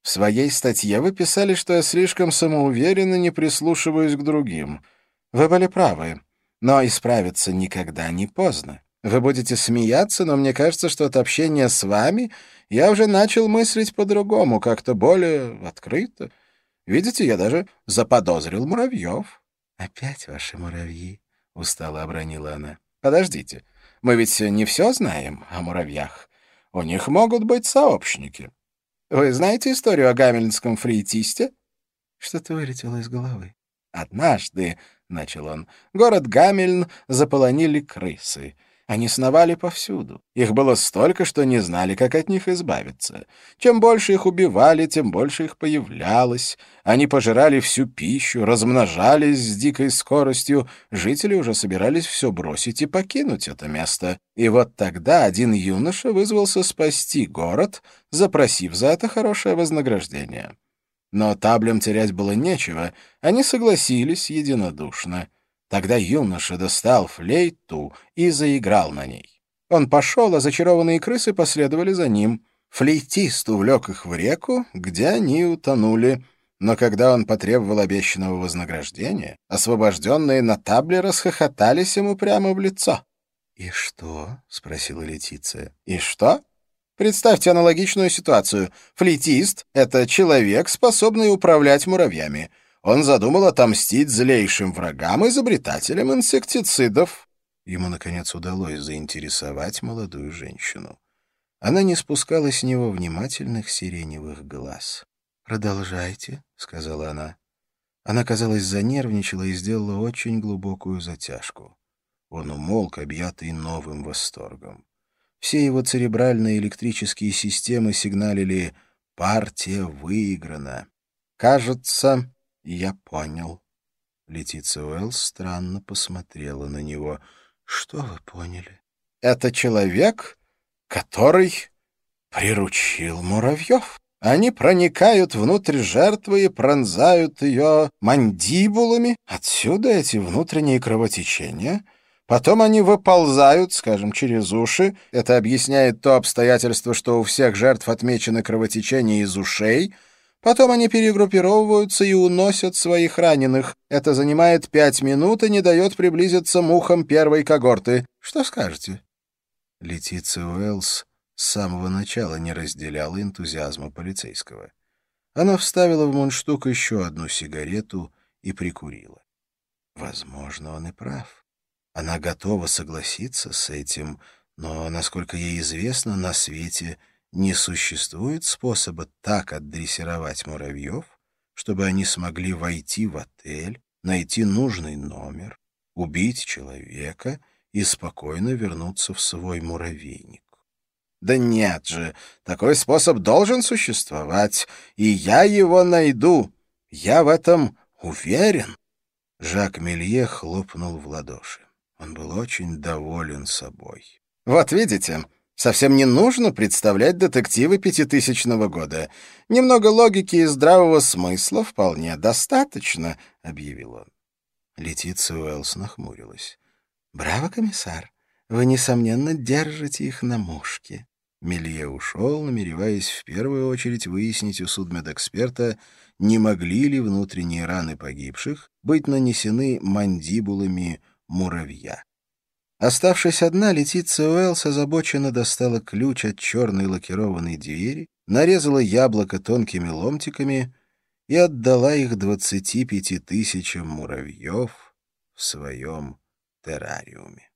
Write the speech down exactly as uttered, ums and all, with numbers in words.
В своей статье вы писали, что я слишком самоуверен и не прислушиваюсь к другим. Вы были правы, но исправиться никогда не поздно. Вы будете смеяться, но мне кажется, что от общения с вами я уже начал мыслить по-другому, как-то более открыто. Видите, я даже заподозрил муравьев». «Опять ваши муравьи?» — устало обронила она. «Подождите, мы ведь не все знаем о муравьях. У них могут быть сообщники. Вы знаете историю о гамельнском флейтисте?» Что-то вылетело из головы. «Однажды, — начал он, — город Гамельн заполонили крысы. Они сновали повсюду. Их было столько, что не знали, как от них избавиться. Чем больше их убивали, тем больше их появлялось. Они пожирали всю пищу, размножались с дикой скоростью. Жители уже собирались все бросить и покинуть это место. И вот тогда один юноша вызвался спасти город, запросив за это хорошее вознаграждение. Но таблям терять было нечего, они согласились единодушно. Тогда юноша достал флейту и заиграл на ней. Он пошел, а зачарованные крысы последовали за ним. Флейтист увлек их в реку, где они утонули. Но когда он потребовал обещанного вознаграждения, освобожденные на табле расхохотались ему прямо в лицо. «И что?» — спросила Летиция. «И что? Представьте аналогичную ситуацию. Флейтист — это человек, способный управлять муравьями. Он задумал отомстить злейшим врагам, изобретателям инсектицидов». Ему, наконец, удалось заинтересовать молодую женщину. Она не спускала с него внимательных сиреневых глаз. «Продолжайте», — сказала она. Она, казалось, занервничала и сделала очень глубокую затяжку. Он умолк, объятый новым восторгом. Все его церебральные электрические системы сигналили «Партия выиграна». «Кажется, я понял». Летиция Уэллс странно посмотрела на него. «Что вы поняли?» «Это человек, который приручил муравьев. Они проникают внутрь жертвы и пронзают ее мандибулами. Отсюда эти внутренние кровотечения». Потом они выползают, скажем, через уши. Это объясняет то обстоятельство, что у всех жертв отмечено кровотечение из ушей. Потом они перегруппировываются и уносят своих раненых. Это занимает пять минут и не дает приблизиться мухам первой когорты. Что скажете?» Летиция Уэллс с самого начала не разделяла энтузиазма полицейского. Она вставила в мундштук еще одну сигарету и прикурила. Возможно, он и прав. Она готова согласиться с этим, но, насколько ей известно, на свете не существует способа так отдрессировать муравьев, чтобы они смогли войти в отель, найти нужный номер, убить человека и спокойно вернуться в свой муравейник. Да нет же, такой способ должен существовать, и я его найду. Я в этом уверен. Жак Мелье хлопнул в ладоши. Он был очень доволен собой. «Вот видите, совсем не нужно представлять детективы пятитысячного года. Немного логики и здравого смысла вполне достаточно», — объявил он. Летиция Уэллс нахмурилась. «Браво, комиссар! Вы, несомненно, держите их на мушке». Мелье ушел, намереваясь в первую очередь выяснить у судмедэксперта, не могли ли внутренние раны погибших быть нанесены мандибулами муравья. Оставшись одна, Летиция Уэллс озабоченно достала ключ от черной лакированной двери, нарезала яблоко тонкими ломтиками и отдала их двадцати пяти тысячам муравьев в своем террариуме.